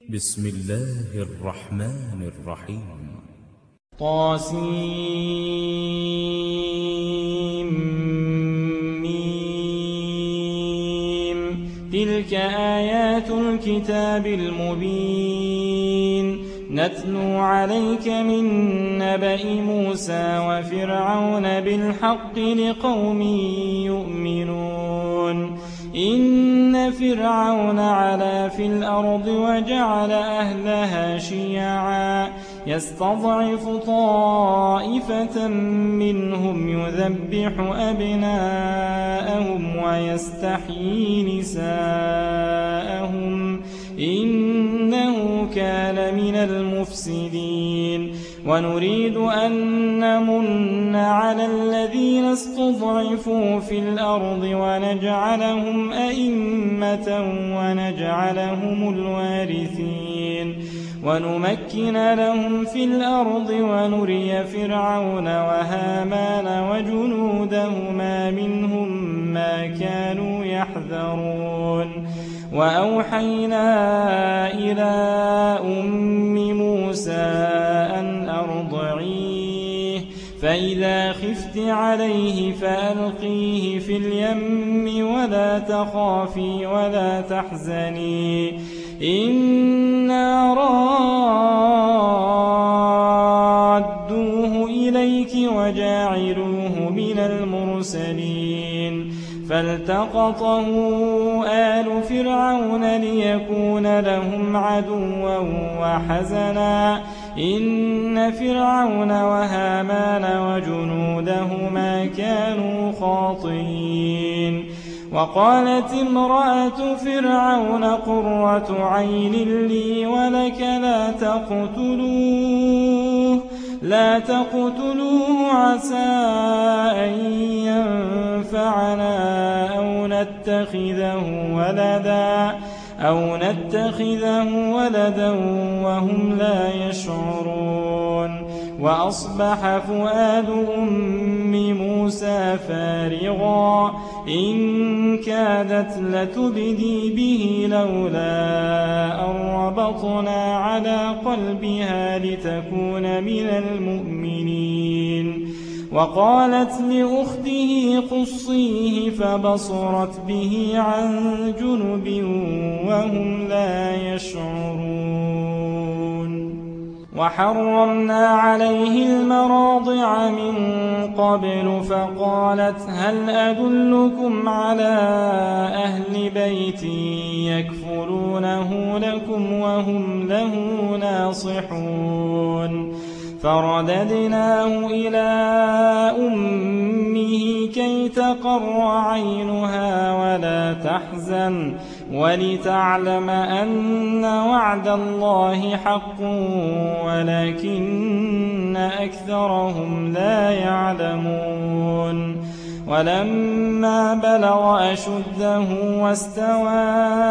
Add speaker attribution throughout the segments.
Speaker 1: بسم الله الرحمن الرحيم
Speaker 2: طاسيم تلك آيات الكتاب المبين نتلو عليك من نبأ موسى وفرعون بالحق لقوم يؤمنون إن فرعون علا في الأرض وجعل أهلها شيعا يستضعف طائفة منهم يذبح أبناءهم ويستحيي نساءهم إنه كان من المفسدين ونريد أن نمن على الذين استضعفوا في الأرض ونجعلهم أئمة ونجعلهم الوارثين ونمكن لهم في الأرض ونري فرعون وهامان وجنودهما منهم ما كانوا يحذرون وأوحينا إلى أم موسى أن أرضعيه فإذا خفت عليه فألقيه في اليم ولا تخافي ولا تحزني إنا رادوه إليك وجاعلوه من المرسلين فالتقطه آل فرعون ليكون لهم عدوا وحزنا إن فرعون وهامان وجنودهما كانوا خاطئين وقالت امرأة فرعون قرة عين لي ولك لا تقتلوه عسى أن ينفعنا أو نتخذه ولدا وهم لا يشعرون وأصبح فؤاد أم موسى فارغا إن كادت لتبدي به لولا أن ربطنا على قلبها لتكون من المؤمنين وقالت لأخته قصيه فبصرت به عن جنب وهم لا يشعرون وحرمنا عليه المراضع من قبل فقالت هل أدلكم على أهل بيت يكفلونه لكم وهم له ناصحون فرددناه إلى أمه كي تقر عينها ولا تحزن ولتعلم أن وعد الله حق ولكن أكثرهم لا يعلمون ولما بلغ أشده واستوى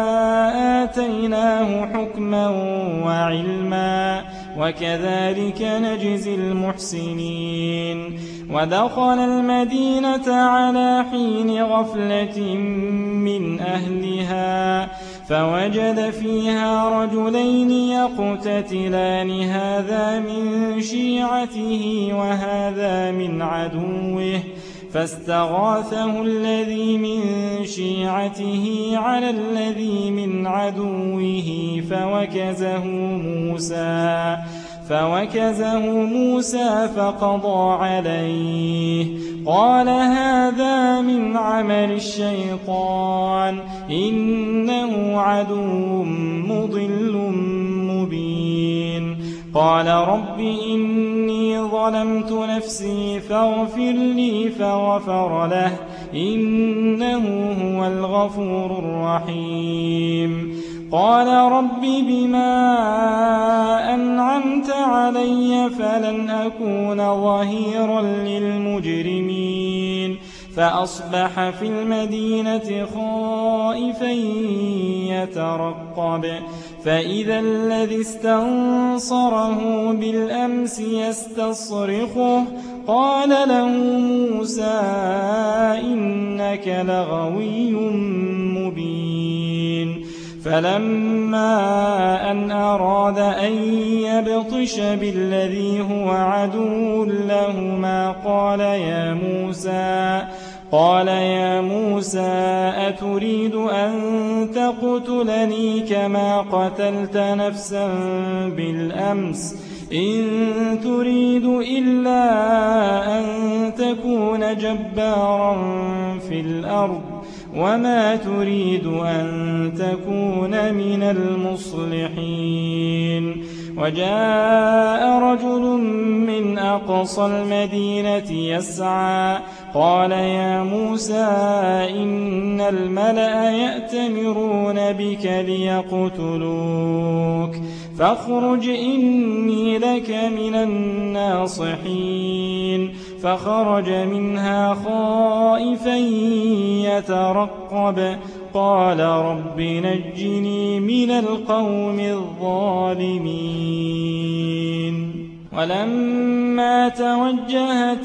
Speaker 2: آتيناه حكما وعلما وكذلك نجزي المحسنين ودخل المدينة على حين غفلة من أهلها فوجد فيها رجلين يقتتلان هذا من شيعته وهذا من عدوه فاستغاثه الذي من شيعته على الذي من عدوه فوكزه موسى فقضى عليه قال هذا من عمل الشيطان إنه عدو مضل مبين قال رب إني ظلمت نفسي فاغفر لي فغفر له إنه هو الغفور الرحيم قال رب بما أنعمت علي فلن أكون ظهيرا للمجرمين فأصبح في المدينة خائفا يترقب فإذا الذي استنصره بالأمس يستصرخه قال له موسى إنك لغوي مبين فلما أن أراد أن يبطش بالذي هو عدو لهما قال يا موسى أتريد أن تقتلني كما قتلت نفسا بالأمس إن تريد إلا أن تكون جبارا في الأرض وما تريد أن تكون من المصلحين وجاء رجل من أقصى المدينة يسعى قال يا موسى إن الملأ يأتمرون بك ليقتلوك فاخرج إني لك من الناصحين فخرج منها خائفا يترقب قال رب نجني من القوم الظالمين ولما توجه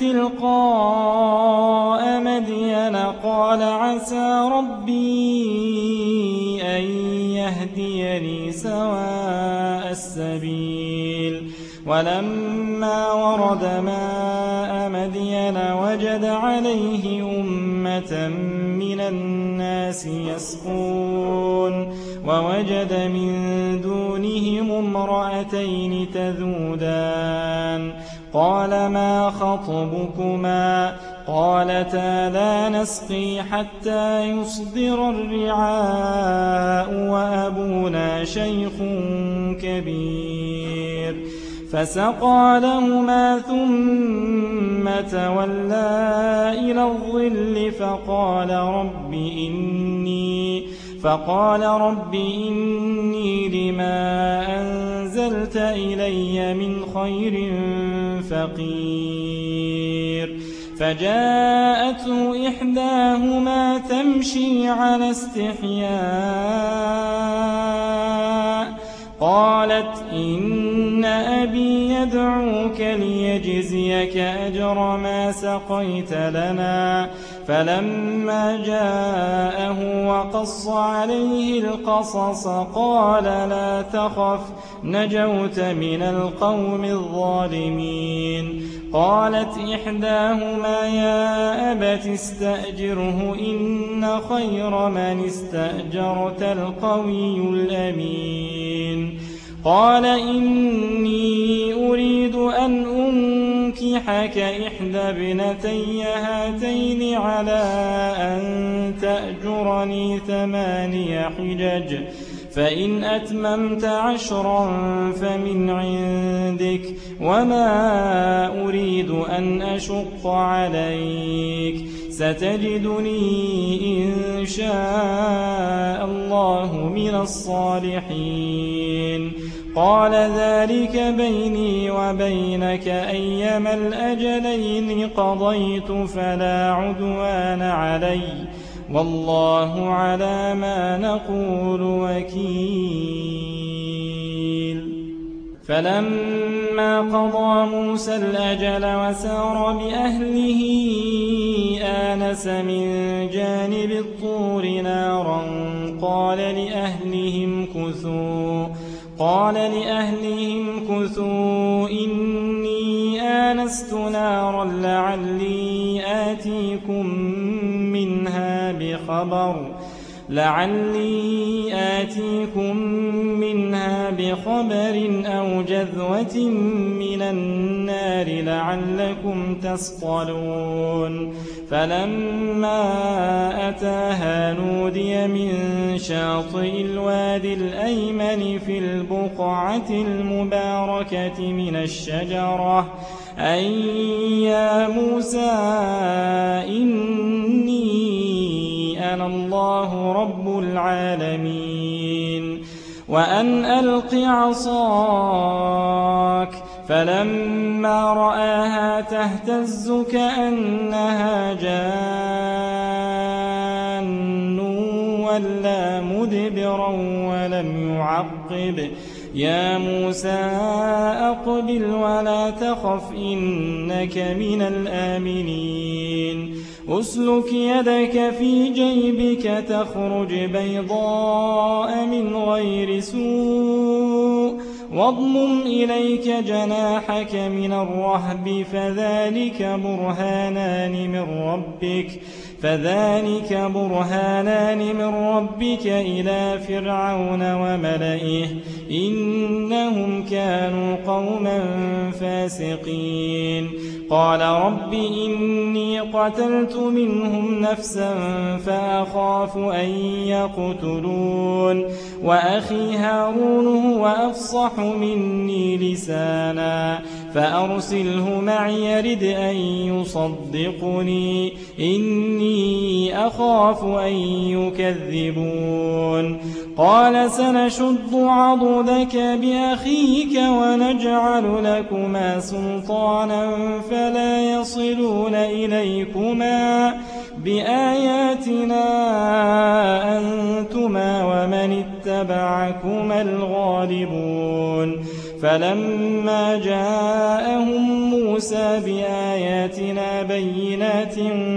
Speaker 2: تلقاء مدين قال عسى ربي أن يهديني سواء السبيل ولما ورد ماء مدين وجد عليه أمة من الناس يسقون ووجد من دونهم امرأتين تذودان قال ما خطبكما قالتا لا نسقي حتى يصدر الرعاء وأبونا شيخ كبير فسقى لهما ثم تولى إلى الظل فقال رب إني لما أنزلت إلي من خير فقير فجاءته إحداهما تمشي على استحياء قالت إن أبي يدعوك ليجزيك أجر ما سقيت لنا فلما جاءه وقص عليه القصص قال لا تخف نجوت من القوم الظالمين قالت إحداهما يا أبت استأجره إن خير من استأجرت القوي الأمين قال إني أريد أن أنكحك إحدى ابنتي هاتين على أن تأجرني 8 حجج فإن أتممت 10 فمن عندك وما أريد أن أشق عليك ستجدني إن شاء الله من الصالحين قال ذلك بيني وبينك أيما الأجلين قضيت فلا عدوان علي والله على ما نقول وكيل فلما قضى موسى الأجل وسار بأهله آنس من جانب الطور نارا قال لأهلهم كثوا إني آنست نارا لعلي آتيكم منها بخبر أو جذوة من النار لعلكم تصطلون فلما أتاها نودي من شاطئ الوادي الأيمن في البقعة المباركة من الشجرة أن يا موسى إني أنا الله رب العالمين وأن ألق عصاك فلما رآها تهتز كأنها جان ولا مدبرا ولم يعقب يا موسى أقبل ولا تخف إنك من الآمنين أسلك يدك في جيبك تخرج بيضاء من غير سوء واضمم إليك جناحك من الرهب فذلك برهانان من ربك إلى فرعون وملئه إنهم كانوا قوما فاسقين قال رب إني قتلت منهم نفسا فأخاف أن يقتلون وأخي هارون هو أفصح مني لسانا فأرسله معي يرد أن يصدقني إني أخاف أن يكذبون قال سنشد عضدك بأخيك ونجعل لكما سلطانا فلا يصلون إليكما بآياتنا أنتما ومن اتبعكما الغالبون فلما جاءهم موسى بآياتنا بينات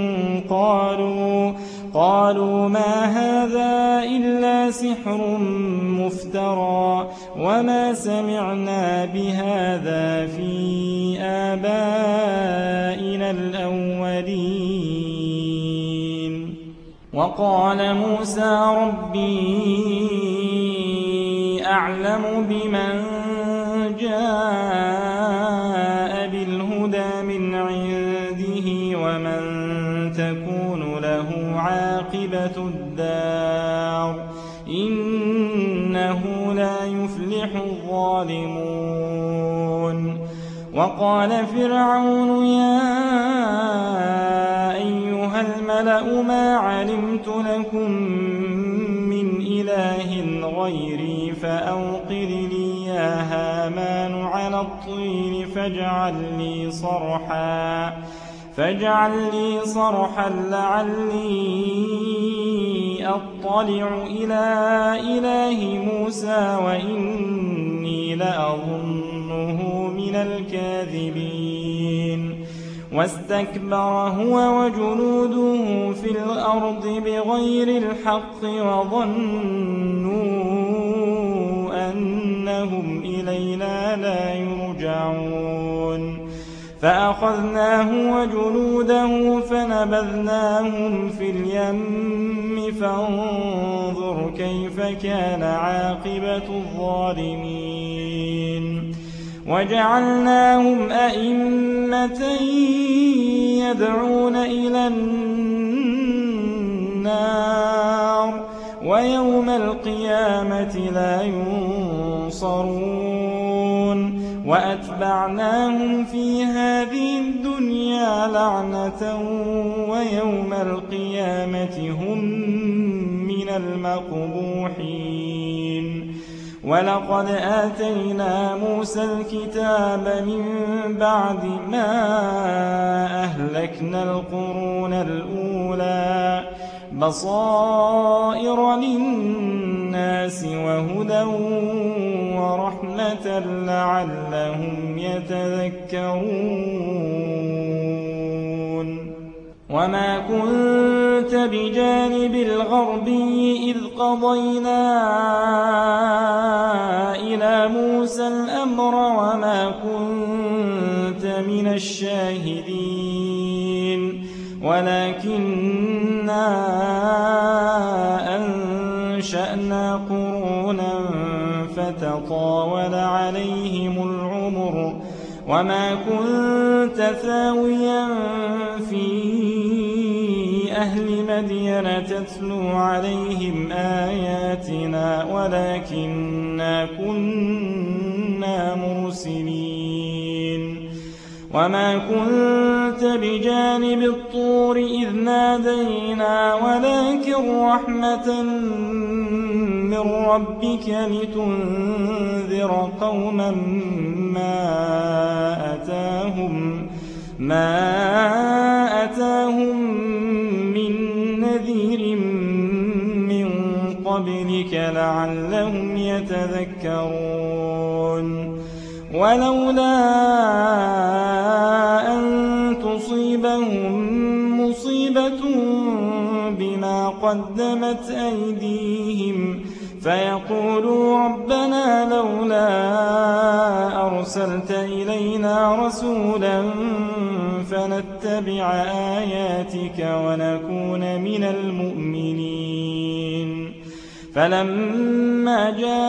Speaker 2: قالوا ما هذا إلا سحر مفترى وما سمعنا بهذا في آبائنا الأولين وقال موسى ربي أعلم بمن جاء بالهدى من عنده ومن تكون له عاقبة الدار إنه لا يفلح الظالمون وقال فرعون يا أيها الملأ ما علمت لكم من إله غيري فأوقد لي يا هامان على الطين فاجعل لي صرحا لعلي أطلع إلى إله موسى وإني لأظنه من الكاذبين واستكبر هو وجنوده في الأرض بغير الحق وظنوا أنهم إلينا لا يرجعون فأخذناه وجنوده فنبذناهم في اليم فانظر كيف كان عاقبة الظالمين وجعلناهم أئمة يدعون إلى النار ويوم القيامة لا ينصرون وأتبعناهم في هذه الدنيا لعنة ويوم القيامة هم من المقبوحين ولقد آتينا موسى الكتاب من بعد ما أهلكنا القرون الأولى بصائر للناس وهدى ورحمة لعلهم يتذكرون وما كنت بجانب الغربي إذ قضينا إلى موسى الأمر وما كنت من الشاهدين ولكننا أنشأنا قرونا فتطاول عليهم العمر وما كنت ثاويا في أهل مدين تتلو عليهم آياتنا ولكننا كنا مرسلين وما كنت بجانب الطور إذ نادينا ولكن رحمة من ربك لتنذر قوما ما أتاهم من نذير من قبلك لعلهم يتذكرون ولولا أن تصيبهم مصيبة قدمت أيديهم فيقولوا ربنا لولا أرسلت إلينا رسولا فنتبع آياتك ونكون من المؤمنين. فلما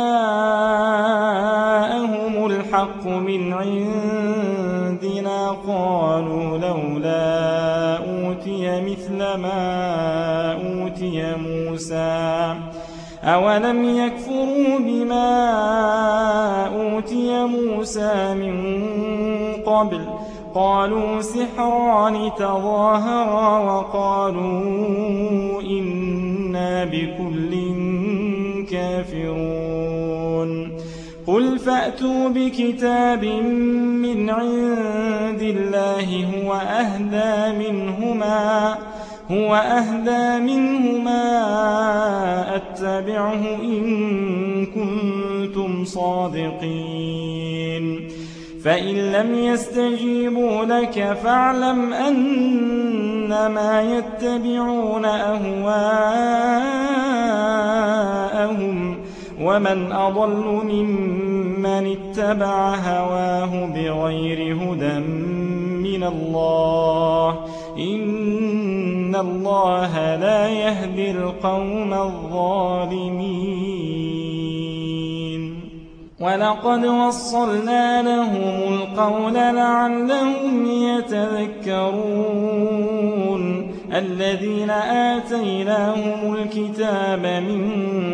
Speaker 2: جاءهم الحق من عندنا قالوا لولا أوتي مثل ما أوتي موسى أولم يكفروا بما أوتي موسى من قبل قالوا سحران تظاهرا وقالوا إنا بكل كافرون. قل فأتوا بكتاب من عند الله هو أهدى منهما أتبعه إن كنتم صادقين. فإن لم يستجيبوا لك فاعلم أنما يتبعون أهواءهم ومن أضل ممن اتبع هواه بغير هدى من الله إن الله لا يهدي القوم الظالمين. ولقد وصلنا لهم القول لعلهم يتذكرون. الذين آتيناهم الكتاب من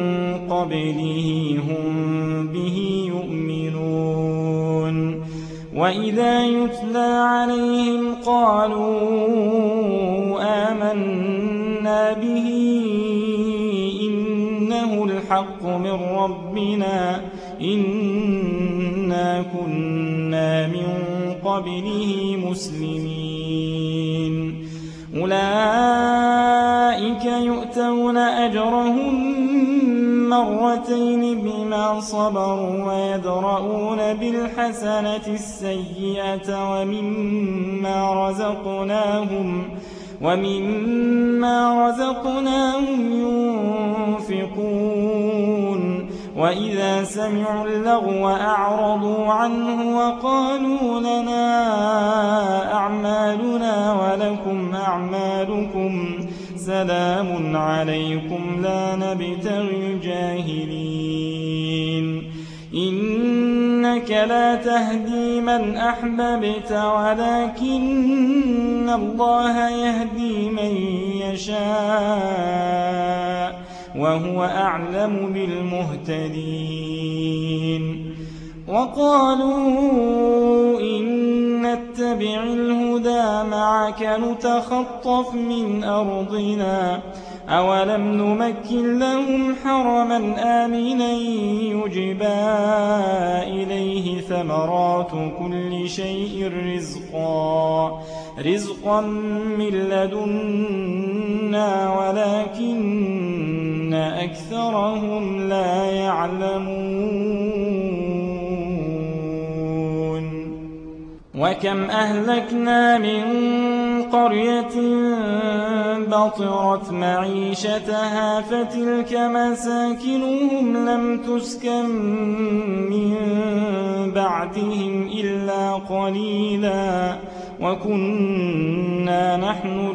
Speaker 2: قبله هم به يؤمنون. وإذا يتلى عليهم قالوا آمنا به إنه الحق من ربنا إنا كنا من قبله مسلمين. أولئك يؤتون أجرهم مرتين بما صبروا ويدرؤون بالحسنة السيئة ومما رزقناهم ينفقون. وإذا سمعوا اللغو أعرضوا عنه وقالوا لنا أعمالنا ولكم أعمالكم سلام عليكم لا نبتغي الجاهلين. إنك لا تهدي من أحببت ولكن الله يهدي من يشاء وهو أعلم بالمهتدين. وقالوا إن نتبع الهدى معك نتخطف من أرضنا أولم نمكن لهم حرما آمنا يجبى إليه ثمرات كل شيء رزقا من لدنا ولكن أكثرهم لا يعلمون. وكم أهلكنا من قرية بطرت معيشتها فتلك مساكنهم لم تسكن من بعدهم إلا قليلا وكنا نحن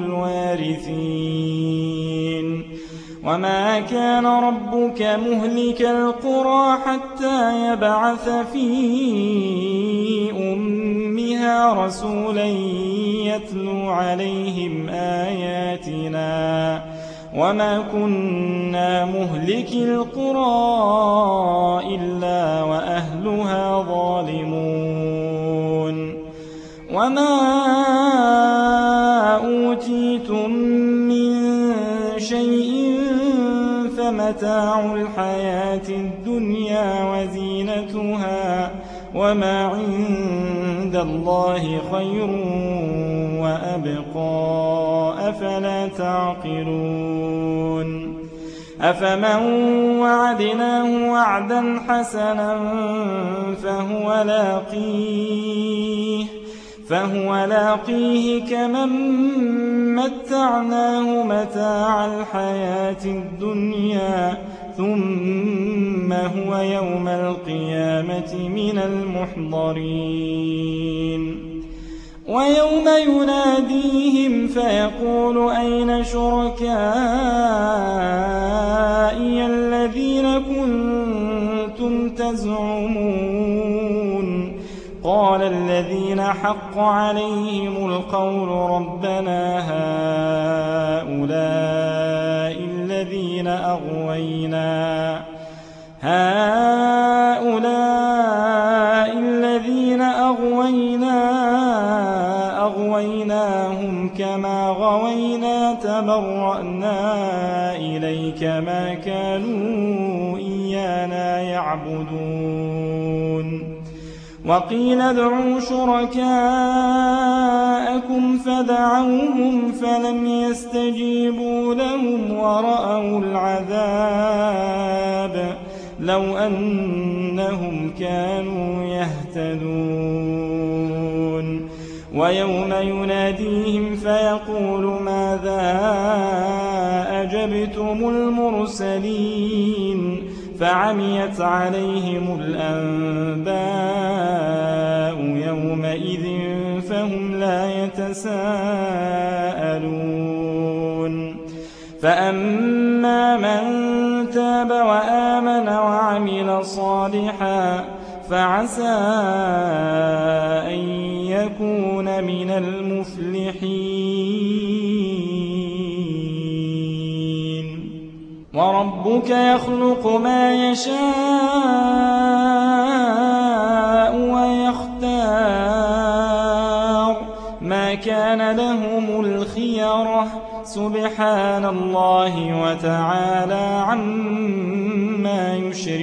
Speaker 2: الوارثين. وما كان ربك مهلك القرى حتى يبعث في أمها رسولا يتلو عليهم آياتنا وما كنا مهلك القرى إلا وأهلها ظالمون. وما أوتيتم من شيء فمتاع الحياة الدنيا وزينتها وما عند الله خير وأبقى أفلا تعقلون. أفمن وعدناه وعدا حسنا فهو لاقيه فهو لاقيه كمن متعناه متاع الحياة الدنيا ثم هو يوم القيامة من المحضرين. ويوم يناديهم فيقول أين شركائي الذين كنتم تزعمون قال الذين حق عليهم القول ربنا هؤلاء الذين أغويناهم كما غوينا تبرأنا إليك ما كانوا إيانا يعبدون. وقيل ادعوا شركاءكم فدعوهم فلم يستجيبوا لهم ورأوا العذاب لو أنهم كانوا يهتدون. ويوم يناديهم فيقول ماذا أجبتم المرسلين فعميت عليهم الأنباء يومئذ فهم لا يتساءلون. فأما من تاب وآمن وعمل صالحا فعسى أن يكون من المفلحين. وربك يخلق ما يشاء ويختار ما كان لهم الخيرة سبحان الله وتعالى عما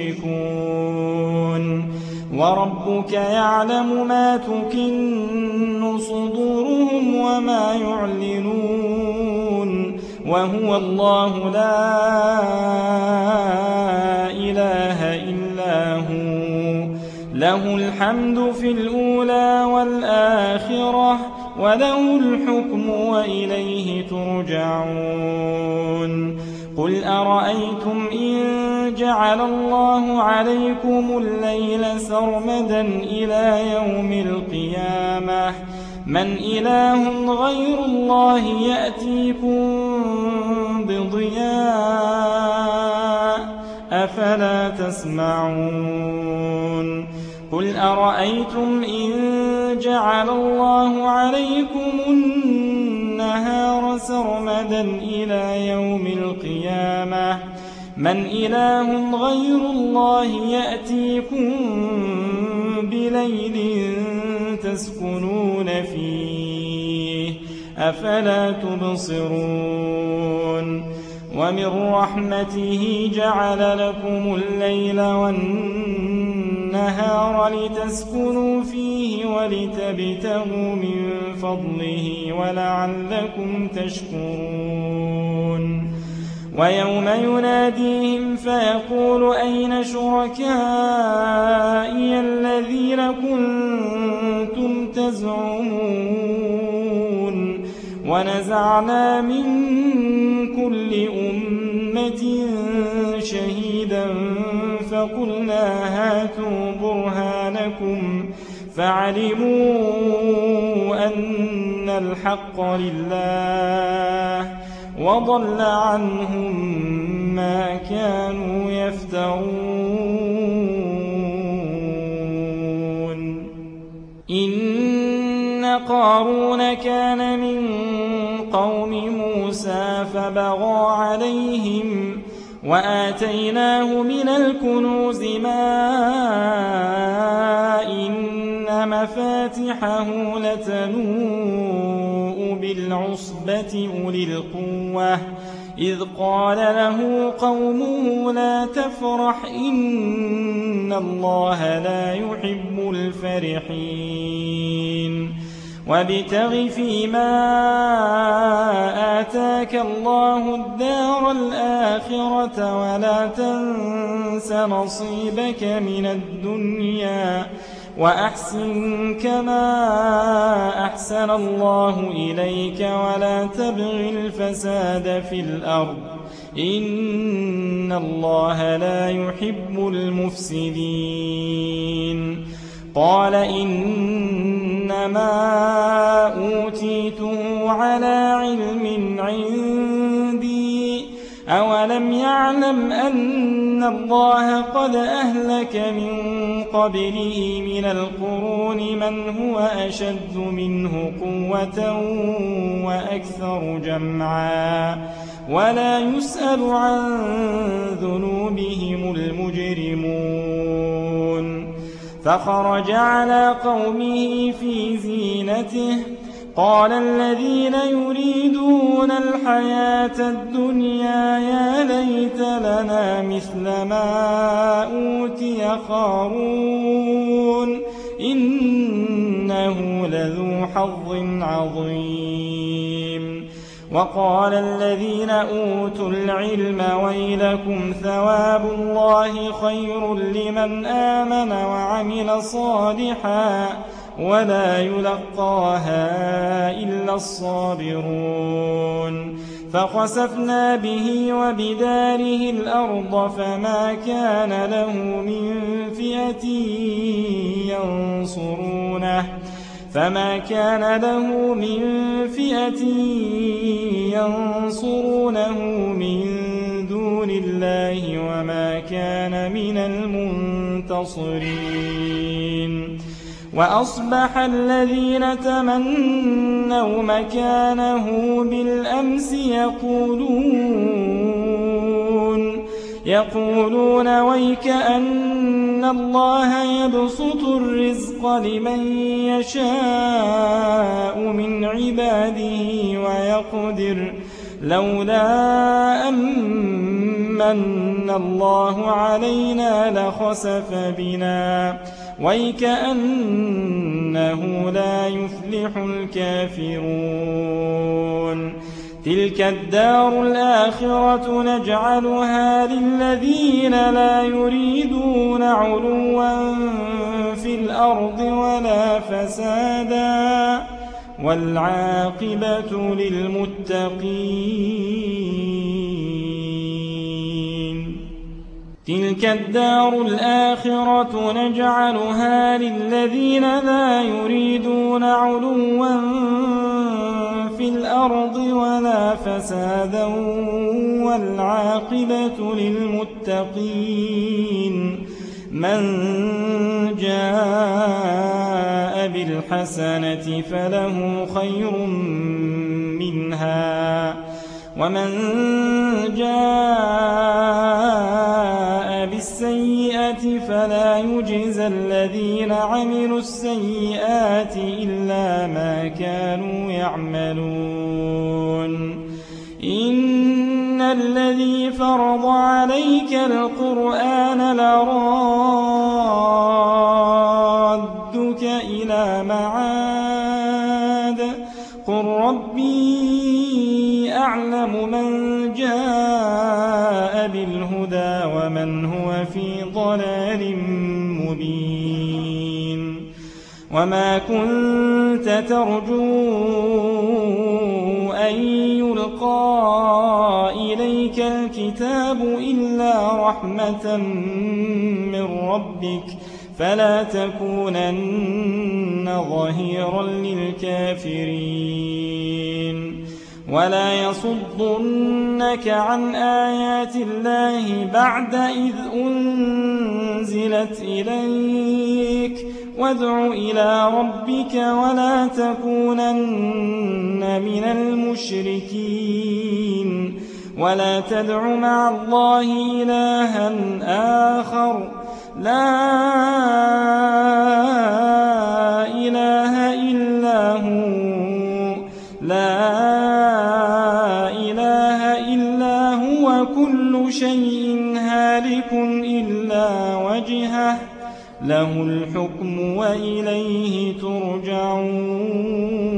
Speaker 2: يشركون. وربك يعلم ما تكن صدورهم وما يعلنون وهو الله لا إله إلا هو له الحمد في الأولى والآخرة وله الحكم وإليه ترجعون. قل أرأيتم إن جعل الله عليكم الليل سرمدا إلى يوم القيامة من إله غير الله يأتيكم بضياء أفلا تسمعون. قل أرأيتم إن جعل الله عليكم النهار سرمدا إلى يوم القيامة من إله غير الله يأتيكم بليل تسكنون فيه أفلا تبصرون. ومن رحمته جعل لكم الليل والنهار لتسكنوا فيه ولتبتغوا من فضله ولعلكم تشكرون. ويوم يناديهم فيقول أين شركائي الذين كنتم تزعمون ونزعنا من كل أمة شهيدا فقلنا هاتوا برهانكم فعلموا أن الحق لله وضل عنهم ما كانوا يفترون. إن قارون كان من قوم موسى فبغى عليهم وآتيناه من الكنوز ما إن مفاتحه لتنوء بالعصبة أولي القوة إذ قال له قومه لا تفرح إن الله لا يحب الفرحين. وابتغ فيما آتاك الله الدار الآخرة ولا تنس نصيبك من الدنيا وأحسن كما أحسن الله إليك ولا تبغ الفساد في الأرض إن الله لا يحب المفسدين. قال إنما أوتيته على علم عندي أولم يعلم أن الله قد أهلك من قبله من القرون من هو أشد منه قوة وأكثر جمعا ولا يسأل عن ذنوبهم المجرمون. فخرج على قومه في زينته قال الذين يريدون الحياة الدنيا يا ليت لنا مثل ما أوتي قارون إنه لذو حظ عظيم. وقال الذين أوتوا العلم ويلكم ثواب الله خير لمن آمن وعمل صالحا ولا يلقاها إلا الصابرون. فخسفنا به وبداره الأرض فما كان له من فئة ينصرونه من دون الله وما كان من المنتصرين. وأصبح الذين تمنوا مكانه بالأمس يقولون ويك أن الله يبسط الرزق لمن يشاء من عباده ويقدر لولا أمن الله علينا لخسف بنا ويك أنه لا يفلح الكافرون. تلك الدار الآخرة نجعلها للذين لا يريدون علوا في الأرض ولا فسادا والعاقبة للمتقين. تلك الدار الآخرة نجعلها للذين لا يريدون علوا في الأرض ولا فسادا والعاقبة للمتقين. من جاء بالحسنة فله خير منها ومن جاء بالسيئة فلا يجزى الذين عملوا السيئات إلا ما كانوا يعملون. إن الذي فرض عليك القرآن لرادك إلى معاد قل ربي أعلم من جاء بالهدى ومن هو في ضلال مبين. وما كنت ترجو أن يلقى إليك الكتاب إلا رحمة من ربك فلا تكونن ظهيرا للكافرين. ولا يصدنك عن آيات الله بعد إذ أنزلت إليك وادع إلى ربك ولا تكونن من المشركين. ولا تدع مع الله إلها آخر لا إله إلا هو كل شيء هالك إلا وجهه له الحكم وإليه ترجعون.